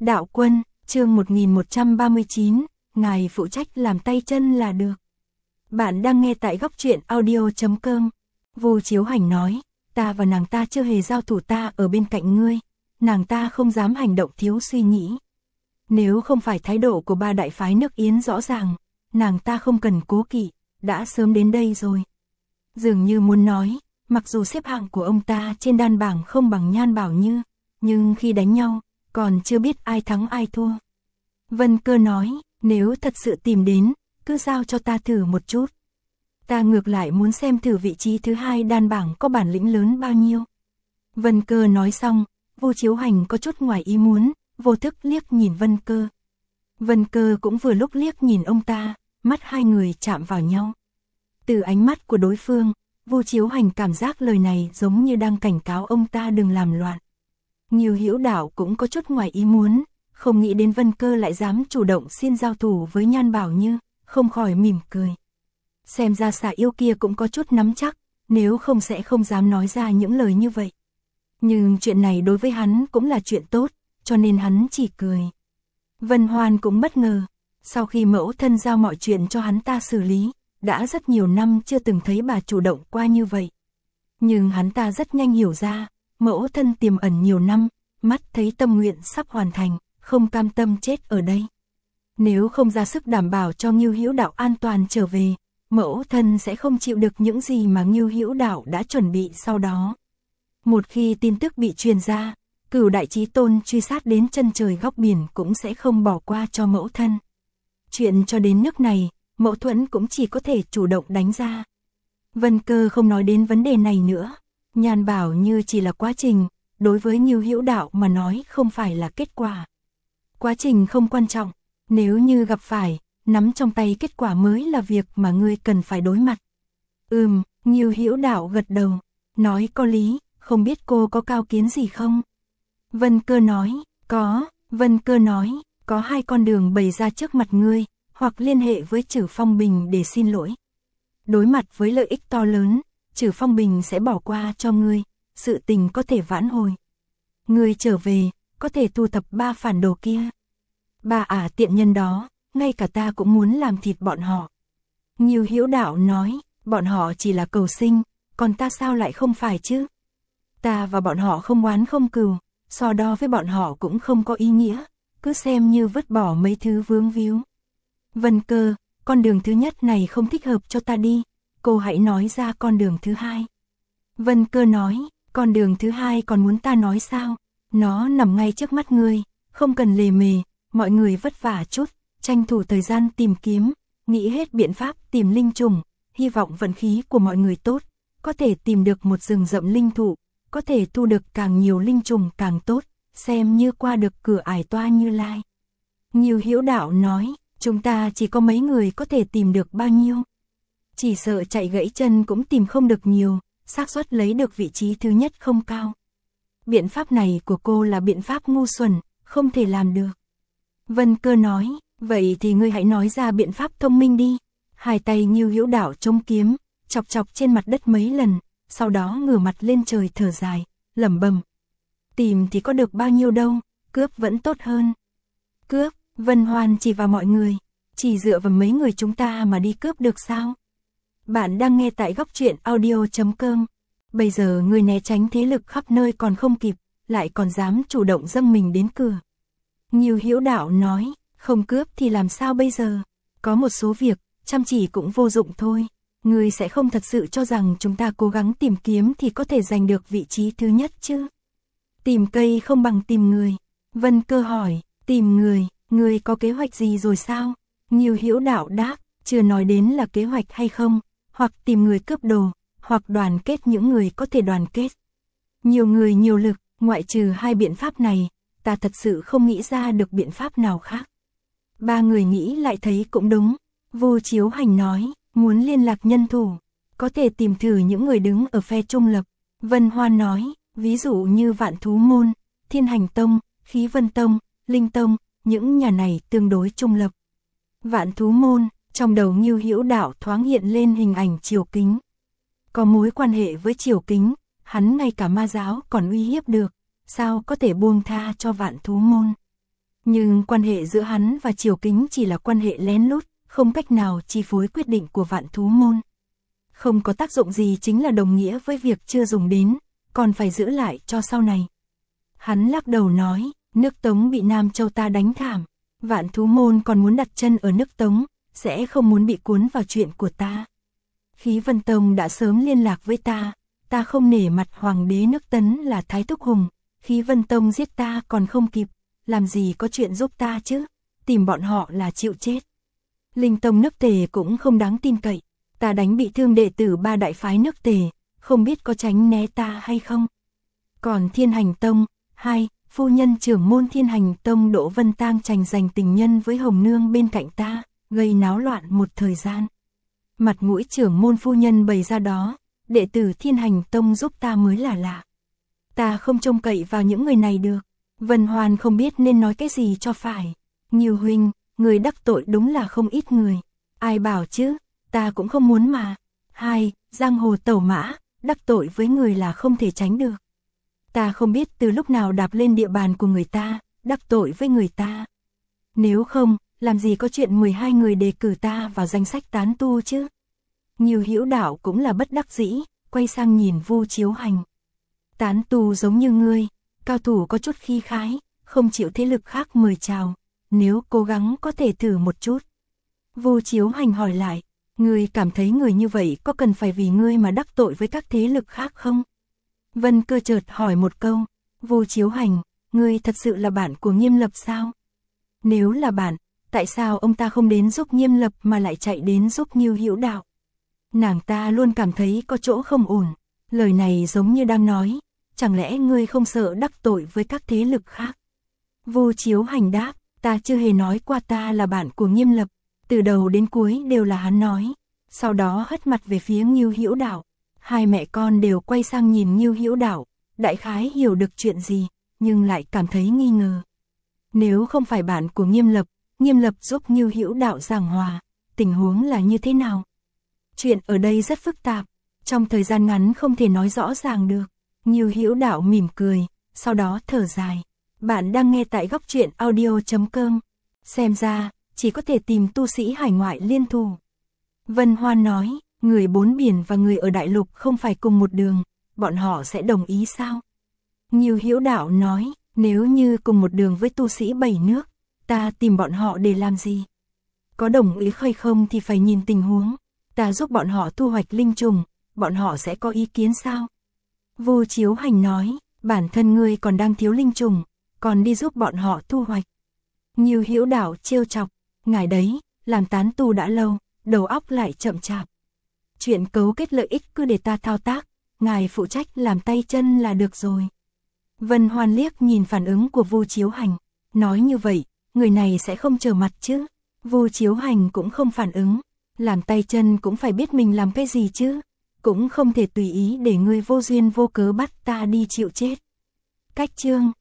Đạo Quân, chương 1139, ngài phụ trách làm tay chân là được. Bạn đang nghe tại góc truyện audio.com. Vu Chiếu Hành nói, ta và nàng ta chưa hề giao thủ, ta ở bên cạnh ngươi, nàng ta không dám hành động thiếu suy nghĩ. Nếu không phải thái độ của ba đại phái nước Yến rõ ràng, nàng ta không cần cố kỵ, đã sớm đến đây rồi. Dường như muốn nói, mặc dù xếp hạng của ông ta trên đan bảng không bằng Nhan Bảo Như, nhưng khi đánh nhau, còn chưa biết ai thắng ai thua. Vân Cơ nói, nếu thật sự tìm đến, cứ giao cho ta thử một chút. Ta ngược lại muốn xem thử vị trí thứ hai đan bảng có bản lĩnh lớn bao nhiêu. Vân Cơ nói xong, Vu Chiếu Hành có chút ngoài ý muốn, vô thức liếc nhìn Vân Cơ. Vân Cơ cũng vừa lúc liếc nhìn ông ta, mắt hai người chạm vào nhau. Từ ánh mắt của đối phương, Vu Chiếu Hành cảm giác lời này giống như đang cảnh cáo ông ta đừng làm loạn. Ngưu Hữu Đạo cũng có chút ngoài ý muốn, không nghĩ đến Vân Cơ lại dám chủ động xin giao thủ với Nhan Bảo Như, không khỏi mỉm cười. Xem ra xà yêu kia cũng có chút nắm chắc, nếu không sẽ không dám nói ra những lời như vậy. Nhưng chuyện này đối với hắn cũng là chuyện tốt, cho nên hắn chỉ cười. Vân Hoan cũng bất ngờ, sau khi mẫu thân giao mọi chuyện cho hắn ta xử lý, đã rất nhiều năm chưa từng thấy bà chủ động qua như vậy. Nhưng hắn ta rất nhanh hiểu ra, mẫu thân tiềm ẩn nhiều năm, mắt thấy tâm nguyện sắp hoàn thành, không cam tâm chết ở đây. Nếu không ra sức đảm bảo cho Ngưu Hữu Đạo an toàn trở về, mẫu thân sẽ không chịu được những gì mà Ngưu Hữu Đạo đã chuẩn bị sau đó. Một khi tin tức bị truyền ra, Cửu Đại Chí Tôn truy sát đến chân trời góc biển cũng sẽ không bỏ qua cho mẫu thân. Chuyện cho đến nước này, Mẫu Thuẫn cũng chỉ có thể chủ động đánh ra. Vân Cơ không nói đến vấn đề này nữa. Nhan Bảo Như chỉ là quá trình, đối với Ngưu Hữu Đạo mà nói không phải là kết quả. Quá trình không quan trọng, nếu như gặp phải, nắm trong tay kết quả mới là việc mà ngươi cần phải đối mặt. Ngưu Hữu Đạo gật đầu, nói có lý, không biết cô có cao kiến gì không? Vân Cơ nói, có. Vân Cơ nói, có hai con đường bày ra trước mặt ngươi, hoặc liên hệ với Trử Phong Bình để xin lỗi. Đối mặt với lợi ích to lớn, Trử Phong Bình sẽ bỏ qua cho ngươi, sự tình có thể vãn hồi. Ngươi trở về, có thể thu thập ba phản đồ kia. Ba tiện nhân đó, ngay cả ta cũng muốn làm thịt bọn họ. Ngưu Hữu Đạo nói, bọn họ chỉ là cầu sinh, còn ta sao lại không phải chứ? Ta và bọn họ không oán không cừu, so đo với bọn họ cũng không có ý nghĩa, cứ xem như vứt bỏ mấy thứ vướng víu. Vân Cơ, con đường thứ nhất này không thích hợp cho ta đi, cô hãy nói ra con đường thứ hai. Vân Cơ nói, con đường thứ hai còn muốn ta nói sao? Nó nằm ngay trước mắt ngươi, không cần lề mề, mọi người vất vả chút, tranh thủ thời gian tìm kiếm, nghĩ hết biện pháp tìm linh trùng, hy vọng vận khí của mọi người tốt, có thể tìm được một rừng rậm linh thụ, có thể thu được càng nhiều linh trùng càng tốt, xem như qua được cửa ải Toa Như Lai. Ngưu Hữu Đạo nói, chúng ta chỉ có mấy người có thể tìm được bao nhiêu? Chỉ sợ chạy gãy chân cũng tìm không được nhiều, xác suất lấy được vị trí thứ nhất không cao. Biện pháp này của cô là biện pháp ngu xuẩn, không thể làm được. Vân Cơ nói, vậy thì ngươi hãy nói ra biện pháp thông minh đi. Hai tay Ngưu Hữu Đạo chống kiếm, chọc chọc trên mặt đất mấy lần, sau đó ngửa mặt lên trời thở dài, lẩm bẩm. Tìm thì có được bao nhiêu đâu, cướp vẫn tốt hơn. Cướp? Vân Hoan chỉ vào mọi người, chỉ dựa vào mấy người chúng ta mà đi cướp được sao? Bạn đang nghe tại góc truyện audio.com. Bây giờ người né tránh thế lực khắp nơi còn không kịp, lại còn dám chủ động dâng mình đến cửa. Ngưu Hữu Đạo nói, không cướp thì làm sao bây giờ? Có một số việc, chăm chỉ cũng vô dụng thôi. Ngươi sẽ không thật sự cho rằng chúng ta cố gắng tìm kiếm thì có thể giành được vị trí thứ nhất chứ? Tìm cây không bằng tìm người. Vân Cơ hỏi, tìm người, ngươi có kế hoạch gì rồi sao? Ngưu Hữu Đạo đáp, chưa nói đến là kế hoạch hay không, hoặc tìm người cướp đồ, hoặc đoàn kết những người có thể đoàn kết. Nhiều người nhiều lực, ngoại trừ hai biện pháp này, ta thật sự không nghĩ ra được biện pháp nào khác. Ba người nghĩ lại thấy cũng đúng. Vu Chiếu Hành nói, muốn liên lạc nhân thủ, có thể tìm thử những người đứng ở phe trung lập. Vân Hoan nói, ví dụ như Vạn Thú Môn, Thiên Hành Tông, Khí Vân Tông, Linh Tông, những nhà này tương đối trung lập. Vạn Thú Môn, trong đầu Ngưu Hữu Đạo thoáng hiện lên hình ảnh Triều Kính. Có mối quan hệ với Triều Kính, hắn ngay cả ma giáo còn uy hiếp được, sao có thể buông tha cho Vạn Thú Môn. Nhưng quan hệ giữa hắn và Triều Kính chỉ là quan hệ lén lút, không cách nào chi phối quyết định của Vạn Thú Môn. Không có tác dụng gì chính là đồng nghĩa với việc chưa dùng đến, còn phải giữ lại cho sau này. Hắn lắc đầu nói, nước Tống bị Nam Châu ta đánh thảm, Vạn Thú Môn còn muốn đặt chân ở nước Tống, sẽ không muốn bị cuốn vào chuyện của ta. Khí Vân Tông đã sớm liên lạc với ta không nể mặt hoàng đế nước Tấn là Thái Túc Hùng, Khí Vân Tông giết ta còn không kịp, làm gì có chuyện giúp ta chứ, tìm bọn họ là chịu chết. Linh Tông nước Tề cũng không đáng tin cậy, ta đánh bị thương đệ tử 3 đại phái nước Tề, không biết có tránh né ta hay không. Còn Thiên Hành Tông, phu nhân trưởng môn Thiên Hành Tông Đỗ Vân Tang tranh giành tình nhân với Hồng Nương bên cạnh ta, gây náo loạn một thời gian. Mặt mũi trưởng môn phu nhân bày ra đó, đệ tử Thiên Hành Tông giúp ta mới là lạ. Ta không trông cậy vào những người này được. Vân Hoan không biết nên nói cái gì cho phải. Nhiều huynh, người đắc tội đúng là không ít người. Ai bảo chứ, ta cũng không muốn mà. Giang hồ tẩu mã, đắc tội với người là không thể tránh được. Ta không biết từ lúc nào đạp lên địa bàn của người ta, đắc tội với người ta. Nếu không, làm gì có chuyện 12 người đề cử ta vào danh sách tán tu chứ. Nhiều Hữu Đạo cũng là bất đắc dĩ, quay sang nhìn Vu Chiếu Hành. Tán tu giống như ngươi, cao thủ có chút khí khái, không chịu thế lực khác mời chào, nếu cố gắng có thể thử một chút. Vu Chiếu Hành hỏi lại, ngươi cảm thấy người như vậy có cần phải vì ngươi mà đắc tội với các thế lực khác không? Vân Cơ chợt hỏi một câu, Vu Chiếu Hành, ngươi thật sự là bạn của Nghiêm Lập sao? Nếu là bạn, tại sao ông ta không đến giúp Nghiêm Lập mà lại chạy đến giúp Ngưu Hữu Đạo? Nàng ta luôn cảm thấy có chỗ không ổn, lời này giống như đang nói, chẳng lẽ ngươi không sợ đắc tội với các thế lực khác? Vu Chiếu Hành đáp, ta chưa hề nói qua ta là bạn của Nghiêm Lập, từ đầu đến cuối đều là hắn nói, sau đó hất mặt về phía Ngưu Hữu Đạo. Hai mẹ con đều quay sang nhìn Ngưu Hữu Đạo, đại khái hiểu được chuyện gì, nhưng lại cảm thấy nghi ngờ. Nếu không phải bạn của Nghiêm Lập giúp Ngưu Hữu Đạo giảng hòa, tình huống là như thế nào? Chuyện ở đây rất phức tạp, trong thời gian ngắn không thể nói rõ ràng được. Ngưu Hữu Đạo mỉm cười, sau đó thở dài. Bạn đang nghe tại Góc Truyện Audio.com. Xem ra, chỉ có thể tìm tu sĩ hải ngoại liên thủ. Vân Hoan nói, người bốn biển và người ở đại lục không phải cùng một đường, bọn họ sẽ đồng ý sao? Ngưu Hữu Đạo nói, nếu như cùng một đường với tu sĩ 7 nước, ta tìm bọn họ để làm gì? Có đồng ý hay không thì phải nhìn tình huống. Ta giúp bọn họ thu hoạch linh trùng, bọn họ sẽ có ý kiến sao? Vu Chiếu Hành nói, bản thân ngươi còn đang thiếu linh trùng, còn đi giúp bọn họ thu hoạch. Ngưu Hữu Đạo trêu chọc, ngài đấy, làm tán tu đã lâu, đầu óc lại chậm chạp. Chuyện cấu kết lợi ích cứ để ta thao tác, ngài phụ trách làm tay chân là được rồi. Vân Hoan liếc nhìn phản ứng của Vu Chiếu Hành, nói như vậy, người này sẽ không trở mặt chứ? Vu Chiếu Hành cũng không phản ứng, làm tay chân cũng phải biết mình làm cái gì chứ, cũng không thể tùy ý để người vô duyên vô cớ bắt ta đi chịu chết. Cách chương